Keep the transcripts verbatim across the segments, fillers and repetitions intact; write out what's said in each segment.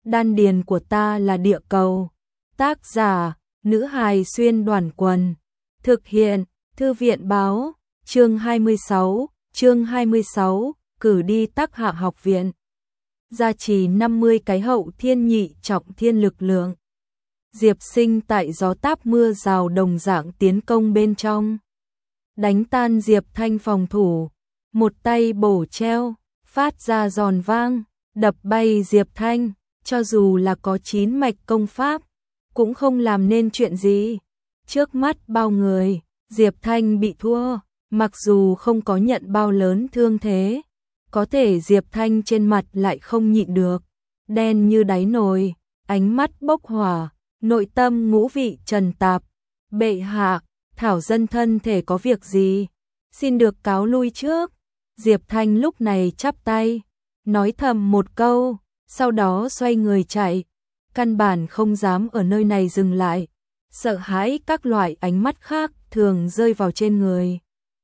Đan điền của ta là địa cầu. Tác giả, nữ hài xuyên đoàn quần. Thực hiện, thư viện báo, chương hai mươi sáu, chương hai mươi sáu, cử đi Tắc Hạ học viện. Gia trì năm mươi cái hậu thiên nhị trọng thiên lực lượng. Diệp Sinh tại gió táp mưa rào đồng dạng tiến công bên trong. Đánh tan Diệp Thanh phòng thủ, một tay bổ treo, phát ra giòn vang, đập bay Diệp Thanh, cho dù là có chín mạch công pháp, cũng không làm nên chuyện gì. Trước mắt bao người, Diệp Thanh bị thua, mặc dù không có nhận bao lớn thương thế, có thể Diệp Thanh trên mặt lại không nhịn được, đen như đáy nồi, ánh mắt bốc hỏa, nội tâm ngũ vị trần tạp. Bệ hạ, Thảo dân thân thể có việc gì, xin được cáo lui trước. Diệp Thanh lúc này chắp tay, nói thầm một câu, sau đó xoay người chạy, căn bản không dám ở nơi này dừng lại, sợ hãi các loại ánh mắt khác thường rơi vào trên người.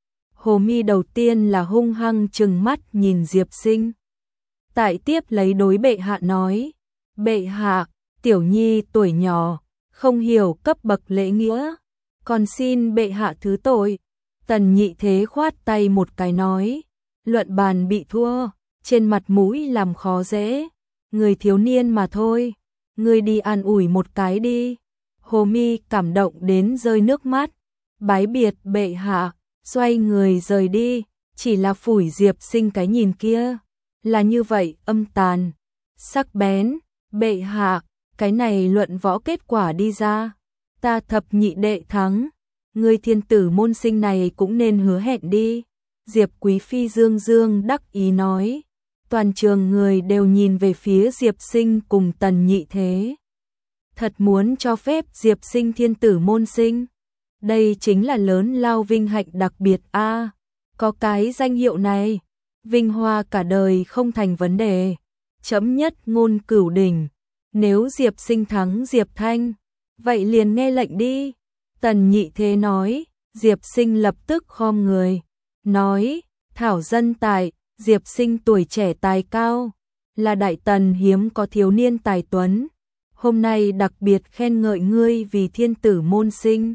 Hồ Mi đầu tiên là hung hăng trừng mắt nhìn Diệp Sinh. Tại tiếp lấy đối bệ hạ nói, bệ hạ, tiểu nhi tuổi nhỏ, không hiểu cấp bậc lễ nghĩa, còn xin bệ hạ thứ tội. Tần Nhị Thế khoát tay một cái nói, luận bàn bị thua, trên mặt mũi làm khó dễ, người thiếu niên mà thôi, người đi an ủi một cái đi. Hồ Mi cảm động đến rơi nước mắt, bái biệt bệ hạ, xoay người rời đi, chỉ là phủi Diệp Sinh cái nhìn kia, là như vậy âm tàn, sắc bén. Bệ hạ, cái này luận võ kết quả đi ra, ta thập nhị đệ thắng, người thiên tử môn sinh này cũng nên hứa hẹn đi. Diệp Quý Phi dương dương đắc ý nói, toàn trường người đều nhìn về phía Diệp Sinh cùng Tần Nhị Thế. Thật muốn cho phép Diệp Sinh thiên tử môn sinh, đây chính là lớn lao vinh hạnh đặc biệt a. À, có cái danh hiệu này, vinh hoa cả đời không thành vấn đề. Chấm nhất ngôn cửu đỉnh, nếu Diệp Sinh thắng Diệp Thanh, vậy liền nghe lệnh đi. Tần Nhị Thế nói, Diệp Sinh lập tức khom người, nói, Thảo dân tại, Diệp Sinh tuổi trẻ tài cao, là đại tần hiếm có thiếu niên tài tuấn, hôm nay đặc biệt khen ngợi ngươi vì thiên tử môn sinh,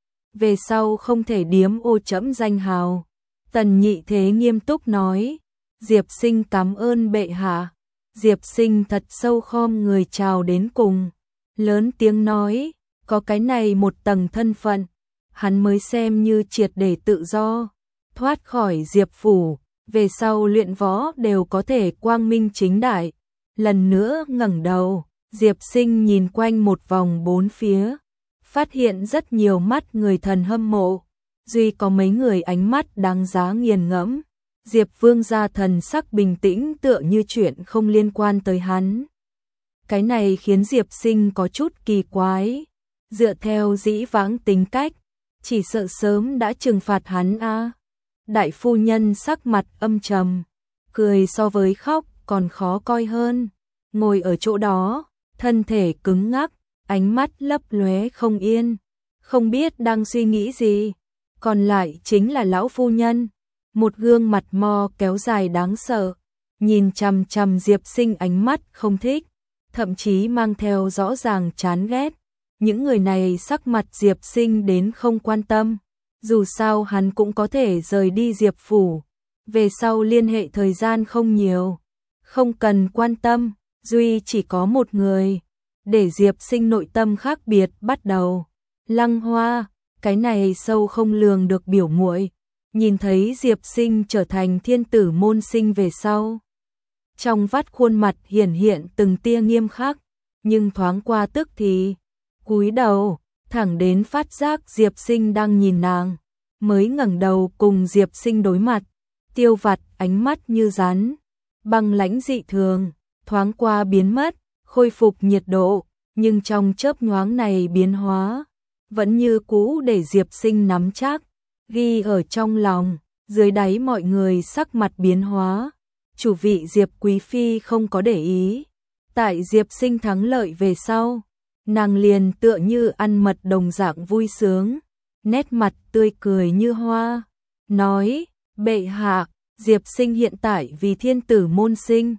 về sau không thể điếm ô trẫm danh hào. Tần Nhị Thế nghiêm túc nói, Diệp Sinh cảm ơn bệ hạ. Diệp Sinh thật sâu khom người chào đến cùng, lớn tiếng nói, có cái này một tầng thân phận, hắn mới xem như triệt để tự do, thoát khỏi Diệp phủ, về sau luyện võ đều có thể quang minh chính đại. Lần nữa ngẩng đầu, Diệp Sinh nhìn quanh một vòng bốn phía, phát hiện rất nhiều mắt người thần hâm mộ, duy có mấy người ánh mắt đáng giá nghiền ngẫm. Diệp Vương gia thần sắc bình tĩnh tựa như chuyện không liên quan tới hắn. Cái này khiến Diệp Sinh có chút kỳ quái, dựa theo dĩ vãng tính cách, chỉ sợ sớm đã trừng phạt hắn a. À. Đại phu nhân sắc mặt âm trầm, cười so với khóc còn khó coi hơn, ngồi ở chỗ đó, thân thể cứng ngắc, ánh mắt lấp lóe không yên, không biết đang suy nghĩ gì. Còn lại chính là lão phu nhân, một gương mặt mo kéo dài đáng sợ, nhìn chằm chằm Diệp Sinh ánh mắt không thích, thậm chí mang theo rõ ràng chán ghét. Những người này sắc mặt Diệp Sinh đến không quan tâm, dù sao hắn cũng có thể rời đi Diệp phủ, về sau liên hệ thời gian không nhiều, không cần quan tâm. Duy chỉ có một người, để Diệp Sinh nội tâm khác biệt bắt đầu. Lăng Hoa, cái này sâu không lường được biểu muội, nhìn thấy Diệp Sinh trở thành thiên tử môn sinh về sau, trong vắt khuôn mặt hiển hiện từng tia nghiêm khắc, nhưng thoáng qua tức thì cúi đầu, thẳng đến phát giác Diệp Sinh đang nhìn nàng, mới ngẩng đầu cùng Diệp Sinh đối mặt. Tiêu Vặt ánh mắt như rắn, băng lãnh dị thường, thoáng qua biến mất, khôi phục nhiệt độ, nhưng trong chớp nhoáng này biến hóa, vẫn như cũ để Diệp Sinh nắm chắc, ghi ở trong lòng. Dưới đáy mọi người sắc mặt biến hóa, chủ vị Diệp Quý Phi không có để ý. Tại Diệp Sinh thắng lợi về sau, nàng liền tựa như ăn mật đồng dạng vui sướng, nét mặt tươi cười như hoa, nói, bệ hạ, Diệp Sinh hiện tại vì thiên tử môn sinh,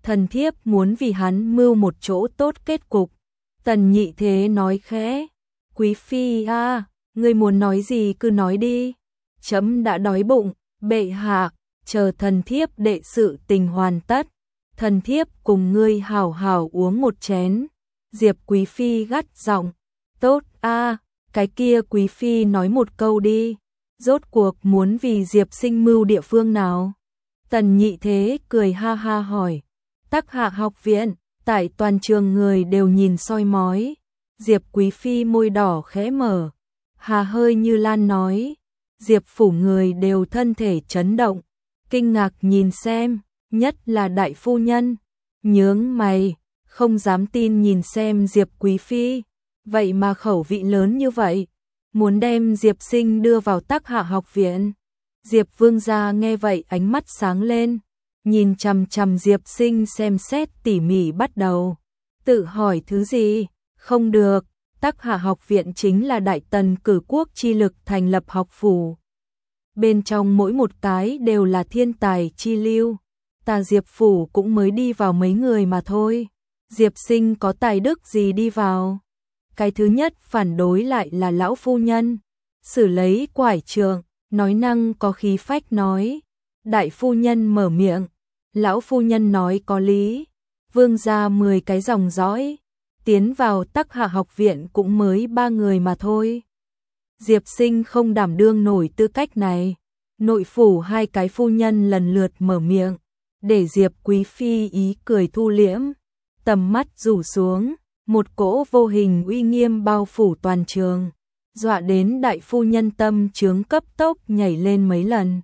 thần thiếp muốn vì hắn mưu một chỗ tốt kết cục. Tần Nhị Thế nói khẽ, quý phi a, ngươi muốn nói gì cứ nói đi. Chấm đã đói bụng, bệ hạ, chờ thần thiếp đệ sự tình hoàn tất, thần thiếp cùng ngươi hảo hảo uống một chén. Diệp quý phi gắt giọng, tốt a, cái kia quý phi nói một câu đi, rốt cuộc muốn vì Diệp Sinh mưu địa phương nào? Tần Nhị Thế cười ha ha hỏi, Tắc Hạ học viện, tại toàn trường người đều nhìn soi mói. Diệp quý phi môi đỏ khẽ mở, hà hơi như lan nói, Diệp phủ người đều thân thể chấn động, kinh ngạc nhìn xem, nhất là đại phu nhân, nhướng mày, không dám tin nhìn xem Diệp quý phi, vậy mà khẩu vị lớn như vậy, muốn đem Diệp Sinh đưa vào Tắc Hạ học viện. Diệp Vương gia nghe vậy ánh mắt sáng lên, nhìn chằm chằm Diệp Sinh xem xét tỉ mỉ bắt đầu, tự hỏi thứ gì, không được, Tắc Hạ học viện chính là đại tần cử quốc chi lực thành lập học phủ. Bên trong mỗi một cái đều là thiên tài chi lưu, ta Diệp phủ cũng mới đi vào mấy người mà thôi, Diệp Sinh có tài đức gì đi vào. Cái thứ nhất phản đối lại là lão phu nhân, xử lấy quải trượng, nói năng có khí phách nói, đại phu nhân mở miệng, lão phu nhân nói có lý, vương gia mười cái dòng dõi, tiến vào Tắc Hạ học viện cũng mới ba người mà thôi. Diệp Sinh không đảm đương nổi tư cách này, nội phủ hai cái phu nhân lần lượt mở miệng, để Diệp quý phi ý cười thu liễm, tầm mắt rủ xuống, một cỗ vô hình uy nghiêm bao phủ toàn trường, dọa đến đại phu nhân tâm chướng cấp tốc nhảy lên mấy lần.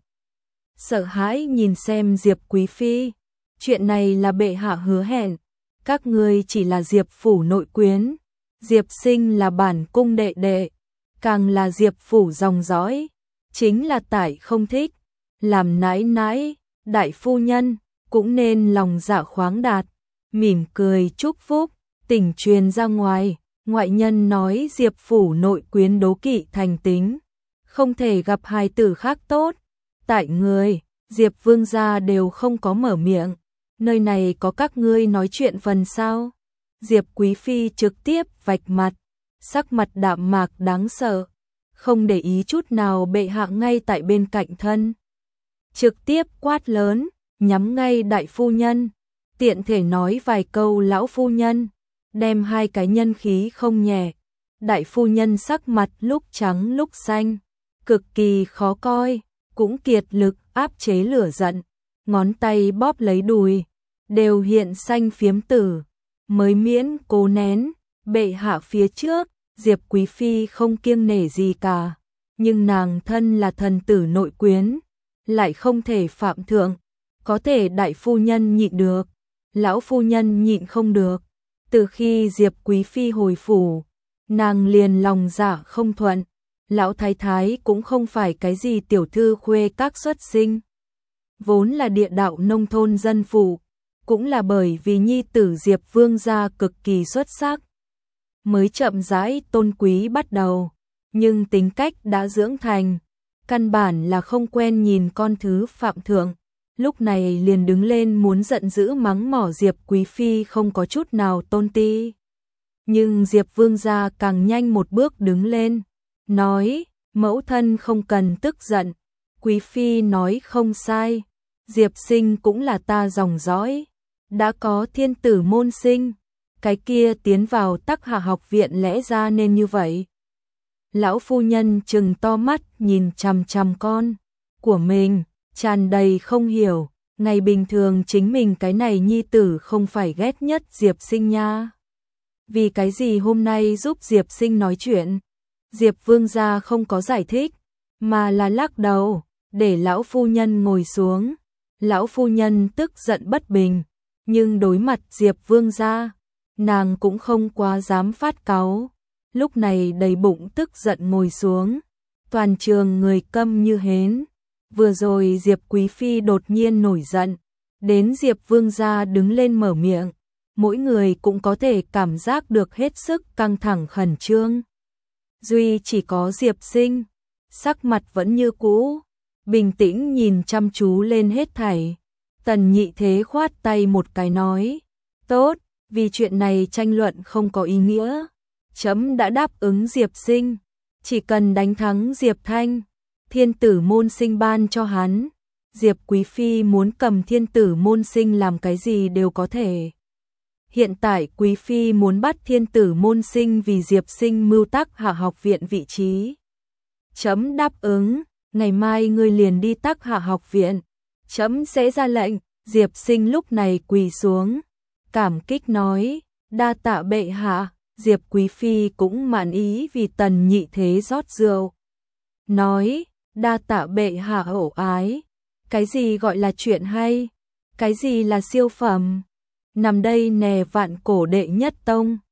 Sợ hãi nhìn xem Diệp quý phi, chuyện này là bệ hạ hứa hẹn, các ngươi chỉ là Diệp phủ nội quyến, Diệp Sinh là bản cung đệ đệ, càng là Diệp phủ dòng dõi, chính là tại không thích, làm nãi nãi, đại phu nhân cũng nên lòng dạ khoáng đạt, mỉm cười chúc phúc, tình truyền ra ngoài, ngoại nhân nói Diệp phủ nội quyến đố kỵ thành tính, không thể gặp hài tử khác tốt, tại người, Diệp Vương gia đều không có mở miệng, nơi này có các ngươi nói chuyện phần sao? Diệp quý phi trực tiếp vạch mặt, sắc mặt đạm mạc đáng sợ, không để ý chút nào bệ hạ ngay tại bên cạnh thân. Trực tiếp quát lớn, nhắm ngay đại phu nhân, tiện thể nói vài câu lão phu nhân, đem hai cái nhân khí không nhẹ. Đại phu nhân sắc mặt lúc trắng lúc xanh, cực kỳ khó coi, cũng kiệt lực áp chế lửa giận, ngón tay bóp lấy đùi, đều hiện xanh phiếm tử, mới miễn cố nén, bệ hạ phía trước, Diệp quý phi không kiêng nể gì cả, nhưng nàng thân là thần tử nội quyến, lại không thể phạm thượng, có thể đại phu nhân nhịn được, lão phu nhân nhịn không được. Từ khi Diệp quý phi hồi phủ, nàng liền lòng dạ không thuận, lão thái thái cũng không phải cái gì tiểu thư khuê các xuất sinh, vốn là địa đạo nông thôn dân phụ, cũng là bởi vì nhi tử Diệp Vương gia cực kỳ xuất sắc, mới chậm rãi tôn quý bắt đầu, nhưng tính cách đã dưỡng thành, căn bản là không quen nhìn con thứ phạm thượng, lúc này liền đứng lên muốn giận dữ mắng mỏ Diệp quý phi không có chút nào tôn ti. Nhưng Diệp Vương gia càng nhanh một bước đứng lên, nói, mẫu thân không cần tức giận, quý phi nói không sai, Diệp Sinh cũng là ta dòng dõi, đã có thiên tử môn sinh, cái kia tiến vào Tắc Hạ học viện lẽ ra nên như vậy. Lão phu nhân trừng to mắt nhìn chằm chằm con của mình, tràn đầy không hiểu, ngày bình thường chính mình cái này nhi tử không phải ghét nhất Diệp Sinh nha. Vì cái gì hôm nay giúp Diệp Sinh nói chuyện? Diệp Vương gia không có giải thích, mà là lắc đầu, để lão phu nhân ngồi xuống. Lão phu nhân tức giận bất bình, nhưng đối mặt Diệp Vương gia, nàng cũng không quá dám phát cáu. Lúc này đầy bụng tức giận ngồi xuống, toàn trường người câm như hến. Vừa rồi Diệp quý phi đột nhiên nổi giận, đến Diệp Vương gia đứng lên mở miệng, mỗi người cũng có thể cảm giác được hết sức căng thẳng khẩn trương. Duy chỉ có Diệp Sinh, sắc mặt vẫn như cũ, bình tĩnh nhìn chăm chú lên hết thảy. Tần Nhị Thế khoát tay một cái nói, tốt, vì chuyện này tranh luận không có ý nghĩa. Chấm đã đáp ứng Diệp Sinh, chỉ cần đánh thắng Diệp Thanh, thiên tử môn sinh ban cho hắn. Diệp Quý Phi muốn cầm thiên tử môn sinh làm cái gì đều có thể. Hiện tại Quý Phi muốn bắt thiên tử môn sinh vì Diệp Sinh mưu Tắc Hạ học viện vị trí. Chấm đáp ứng, ngày mai ngươi liền đi Tắc Hạ học viện. Chấm sẽ ra lệnh. Diệp Sinh lúc này quỳ xuống, cảm kích nói, đa tạ bệ hạ. Diệp Quý Phi cũng mãn ý vì Tần Nhị Thế rót rượu. Nói, đa tạ bệ hạ ổ ái. Cái gì gọi là chuyện hay? Cái gì là siêu phẩm? Nằm đây nè vạn cổ đệ nhất tông.